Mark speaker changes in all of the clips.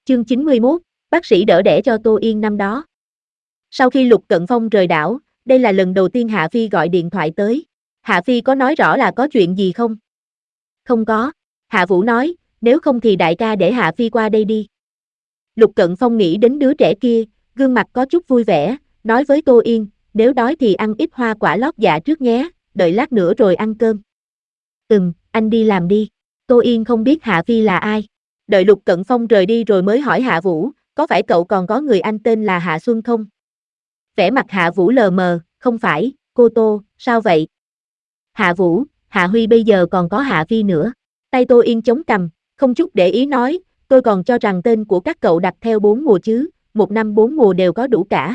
Speaker 1: Chương 91, bác sĩ đỡ đẻ cho Tô Yên năm đó. Sau khi Lục Cận Phong rời đảo, đây là lần đầu tiên Hạ Phi gọi điện thoại tới. Hạ Phi có nói rõ là có chuyện gì không? Không có. Hạ Vũ nói, nếu không thì đại ca để Hạ Phi qua đây đi. Lục Cận Phong nghĩ đến đứa trẻ kia, gương mặt có chút vui vẻ, nói với Tô Yên, nếu đói thì ăn ít hoa quả lót dạ trước nhé, đợi lát nữa rồi ăn cơm. Anh đi làm đi. Tô Yên không biết Hạ Phi là ai. Đợi Lục Cận Phong rời đi rồi mới hỏi Hạ Vũ, có phải cậu còn có người anh tên là Hạ Xuân không? Vẻ mặt Hạ Vũ lờ mờ, không phải, cô Tô, sao vậy? Hạ Vũ, Hạ Huy bây giờ còn có Hạ Phi nữa. Tay Tô Yên chống cằm, không chút để ý nói, tôi còn cho rằng tên của các cậu đặt theo 4 mùa chứ, một năm 4 mùa đều có đủ cả.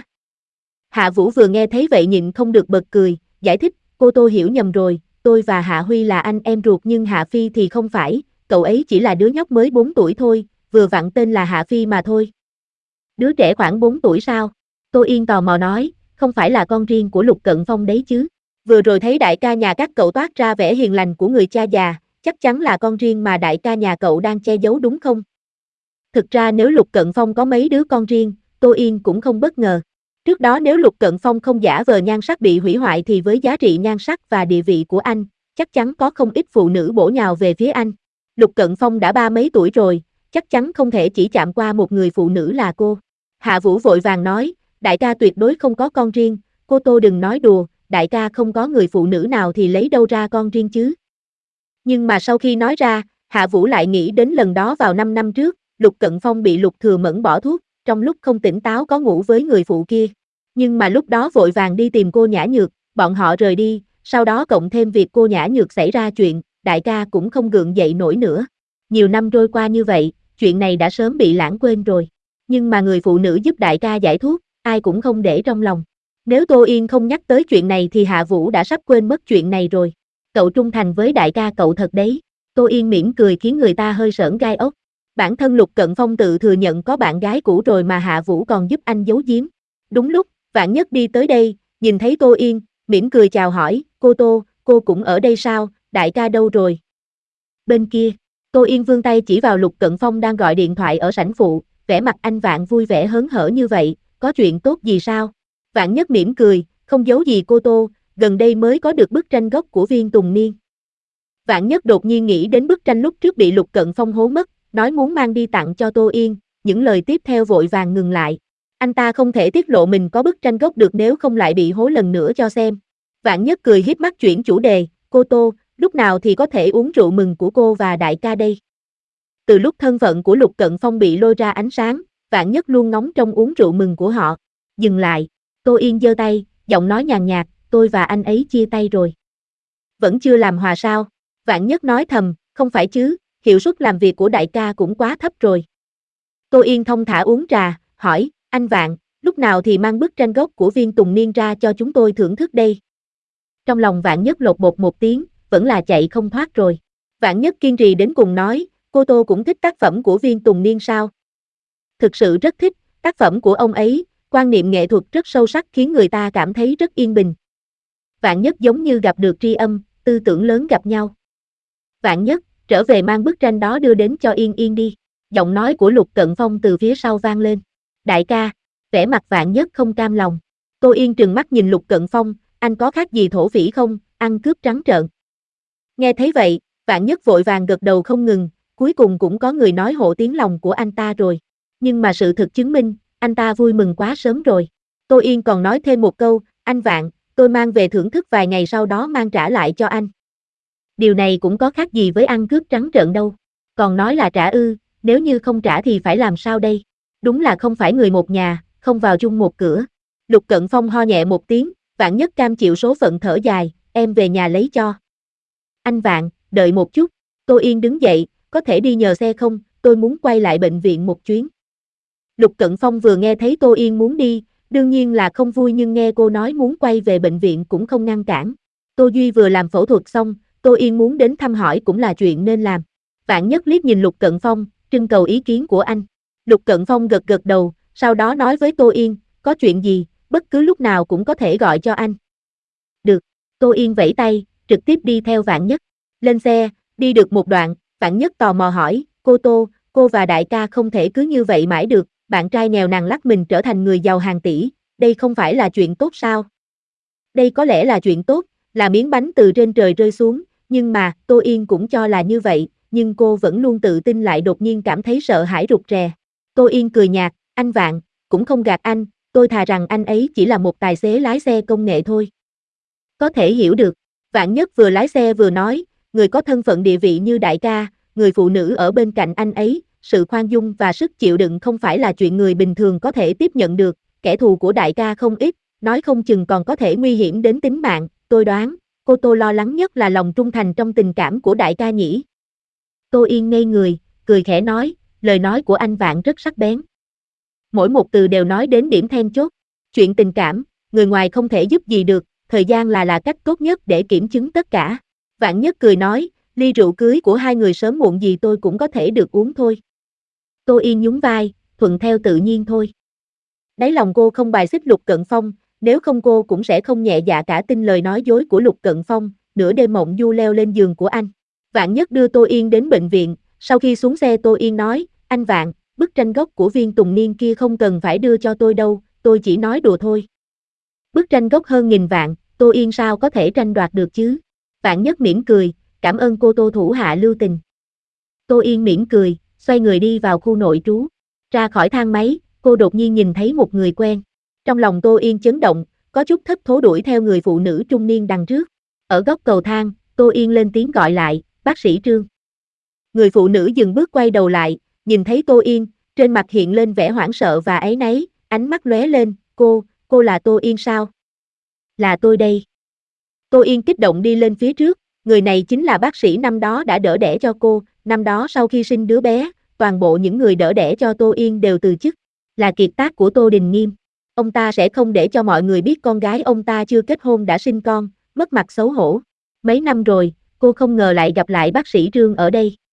Speaker 1: Hạ Vũ vừa nghe thấy vậy nhịn không được bật cười, giải thích, cô Tô hiểu nhầm rồi, tôi và Hạ Huy là anh em ruột nhưng Hạ Phi thì không phải, cậu ấy chỉ là đứa nhóc mới 4 tuổi thôi, vừa vặn tên là Hạ Phi mà thôi. Đứa trẻ khoảng 4 tuổi sao? Tô Yên tò mò nói, không phải là con riêng của Lục Cận Phong đấy chứ. Vừa rồi thấy đại ca nhà các cậu toát ra vẻ hiền lành của người cha già, chắc chắn là con riêng mà đại ca nhà cậu đang che giấu đúng không? Thực ra nếu Lục Cận Phong có mấy đứa con riêng, Tô Yên cũng không bất ngờ. Trước đó nếu Lục Cận Phong không giả vờ nhan sắc bị hủy hoại thì với giá trị nhan sắc và địa vị của anh, chắc chắn có không ít phụ nữ bổ nhào về phía anh. Lục Cận Phong đã 30 tuổi rồi, chắc chắn không thể chỉ chạm qua một người phụ nữ là cô. Hạ Vũ vội vàng nói, đại ca tuyệt đối không có con riêng, cô Tô đừng nói đùa, đại ca không có người phụ nữ nào thì lấy đâu ra con riêng chứ. Nhưng mà sau khi nói ra, Hạ Vũ lại nghĩ đến lần đó vào 5 năm trước, Lục Cận Phong bị Lục Thừa Mẫn bỏ thuốc, trong lúc không tỉnh táo có ngủ với người phụ kia. Nhưng mà lúc đó vội vàng đi tìm cô Nhã Nhược, bọn họ rời đi, sau đó cộng thêm việc cô Nhã Nhược xảy ra chuyện, đại ca cũng không gượng dậy nổi nữa. Nhiều năm trôi qua như vậy, chuyện này đã sớm bị lãng quên rồi. Nhưng mà người phụ nữ giúp đại ca giải thuốc, ai cũng không để trong lòng. Nếu Tô Yên không nhắc tới chuyện này thì Hạ Vũ đã sắp quên mất chuyện này rồi. Cậu trung thành với đại ca cậu thật đấy. Tô Yên mỉm cười khiến người ta hơi sởn gai ốc. Bản thân Lục Cận Phong tự thừa nhận có bạn gái cũ rồi mà Hạ Vũ còn giúp anh giấu giếm. Đúng lúc, Vạn Nhất đi tới đây, nhìn thấy Tô Yên, mỉm cười chào hỏi, cô Tô, cô cũng ở đây sao, đại ca đâu rồi? Bên kia, Tô Yên vươn tay chỉ vào Lục Cận Phong đang gọi điện thoại ở sảnh phụ, vẻ mặt anh Vạn vui vẻ hớn hở như vậy, có chuyện tốt gì sao? Vạn Nhất mỉm cười, không giấu gì cô Tô, gần đây mới có được bức tranh gốc của Viên Tùng Niên. Vạn Nhất đột nhiên nghĩ đến bức tranh lúc trước bị Lục Cận Phong hố mất, nói muốn mang đi tặng cho Tô Yên, những lời tiếp theo vội vàng ngừng lại. Anh ta không thể tiết lộ mình có bức tranh gốc được nếu không lại bị hố lần nữa cho xem. Vạn Nhất cười hiếp mắt chuyển chủ đề, cô Tô, lúc nào thì có thể uống rượu mừng của cô và đại ca đây. Từ lúc thân phận của Lục Cận Phong bị lôi ra ánh sáng, Vạn Nhất luôn ngóng trông uống rượu mừng của họ. Dừng lại, Tô Yên giơ tay, giọng nói nhàn nhạt, tôi và anh ấy chia tay rồi. Vẫn chưa làm hòa sao? Vạn Nhất nói thầm, không phải chứ, hiệu suất làm việc của đại ca cũng quá thấp rồi. Tô Yên thong thả uống trà, hỏi, anh Vạn, lúc nào thì mang bức tranh gốc của Viên Tùng Niên ra cho chúng tôi thưởng thức đây? Trong lòng Vạn Nhất lột bột một tiếng, vẫn là chạy không thoát rồi. Vạn Nhất kiên trì đến cùng nói, cô Tô cũng thích tác phẩm của Viên Tùng Niên sao? Thực sự rất thích, tác phẩm của ông ấy, quan niệm nghệ thuật rất sâu sắc khiến người ta cảm thấy rất yên bình. Vạn Nhất giống như gặp được tri âm, tư tưởng lớn gặp nhau. Vạn Nhất, trở về mang bức tranh đó đưa đến cho Yên Yên đi. Giọng nói của Lục Cận Phong từ phía sau vang lên. Đại ca, vẻ mặt Vạn Nhất không cam lòng. Tô Yên trừng mắt nhìn Lục Cận Phong, anh có khác gì thổ phỉ không, ăn cướp trắng trợn. Nghe thấy vậy, Vạn Nhất vội vàng gật đầu không ngừng, cuối cùng cũng có người nói hộ tiếng lòng của anh ta rồi. Nhưng mà sự thực chứng minh, anh ta vui mừng quá sớm rồi. Tô Yên còn nói thêm một câu, anh Vạn, tôi mang về thưởng thức vài ngày sau đó mang trả lại cho anh. Điều này cũng có khác gì với ăn cướp trắng trợn đâu. Còn nói là trả ư, nếu như không trả thì phải làm sao đây? Đúng là không phải người một nhà, không vào chung một cửa. Lục Cận Phong ho nhẹ một tiếng, Vạn Nhất cam chịu số phận thở dài, em về nhà lấy cho. Anh Vạn, đợi một chút. Tô Yên đứng dậy, có thể đi nhờ xe không, tôi muốn quay lại bệnh viện một chuyến. Lục Cận Phong vừa nghe thấy Tô Yên muốn đi, đương nhiên là không vui nhưng nghe cô nói muốn quay về bệnh viện cũng không ngăn cản. Tô Duy vừa làm phẫu thuật xong, Tô Yên muốn đến thăm hỏi cũng là chuyện nên làm. Vạn Nhất liếc nhìn Lục Cận Phong, trưng cầu ý kiến của anh. Lục Cận Phong gật gật đầu, sau đó nói với Tô Yên, có chuyện gì, bất cứ lúc nào cũng có thể gọi cho anh. Được, Tô Yên vẫy tay, trực tiếp đi theo Vạn Nhất. Lên xe, đi được một đoạn, Vạn Nhất tò mò hỏi, cô Tô, cô và đại ca không thể cứ như vậy mãi được, bạn trai nghèo nàn lắc mình trở thành người giàu hàng tỷ, đây không phải là chuyện tốt sao? Đây có lẽ là chuyện tốt, là miếng bánh từ trên trời rơi xuống, nhưng mà, Tô Yên cũng cho là như vậy, nhưng cô vẫn luôn tự tin lại đột nhiên cảm thấy sợ hãi rụt rè. Tô Yên cười nhạt, anh Vạn, cũng không gạt anh, tôi thà rằng anh ấy chỉ là một tài xế lái xe công nghệ thôi. Có thể hiểu được, Vạn Nhất vừa lái xe vừa nói, người có thân phận địa vị như đại ca, người phụ nữ ở bên cạnh anh ấy, sự khoan dung và sức chịu đựng không phải là chuyện người bình thường có thể tiếp nhận được, kẻ thù của đại ca không ít, nói không chừng còn có thể nguy hiểm đến tính mạng, tôi đoán, cô Tô lo lắng nhất là lòng trung thành trong tình cảm của đại ca nhỉ. Tô Yên ngây người, cười khẽ nói, lời nói của anh Vạn rất sắc bén. Mỗi một từ đều nói đến điểm then chốt, chuyện tình cảm, người ngoài không thể giúp gì được, thời gian là cách tốt nhất để kiểm chứng tất cả. Vạn Nhất cười nói, ly rượu cưới của hai người sớm muộn gì tôi cũng có thể được uống thôi. Tô Yên nhún vai, thuận theo tự nhiên thôi. Đáy lòng cô không bài xích Lục Cận Phong, nếu không cô cũng sẽ không nhẹ dạ cả tin lời nói dối của Lục Cận Phong, nửa đêm mộng du leo lên giường của anh. Vạn Nhất đưa Tô Yên đến bệnh viện, sau khi xuống xe Tô Yên nói, anh Vạn, bức tranh gốc của Viên Tùng Niên kia không cần phải đưa cho tôi đâu, tôi chỉ nói đùa thôi. Bức tranh gốc hơn 1000 vạn, Tô Yên sao có thể tranh đoạt được chứ? Vạn Nhất mỉm cười, cảm ơn cô Tô thủ hạ lưu tình. Tô Yên mỉm cười, xoay người đi vào khu nội trú. Ra khỏi thang máy, cô đột nhiên nhìn thấy một người quen. Trong lòng Tô Yên chấn động, có chút thất thố đuổi theo người phụ nữ trung niên đằng trước. Ở góc cầu thang, Tô Yên lên tiếng gọi lại, bác sĩ Trương. Người phụ nữ dừng bước quay đầu lại, nhìn thấy Tô Yên, trên mặt hiện lên vẻ hoảng sợ và áy náy, ánh mắt lóe lên, cô là Tô Yên sao? Là tôi đây. Tô Yên kích động đi lên phía trước, người này chính là bác sĩ năm đó đã đỡ đẻ cho cô, năm đó sau khi sinh đứa bé, toàn bộ những người đỡ đẻ cho Tô Yên đều từ chức, là kiệt tác của Tô Đình Nghiêm. Ông ta sẽ không để cho mọi người biết con gái ông ta chưa kết hôn đã sinh con, mất mặt xấu hổ. Mấy năm rồi, cô không ngờ lại gặp lại bác sĩ Trương ở đây.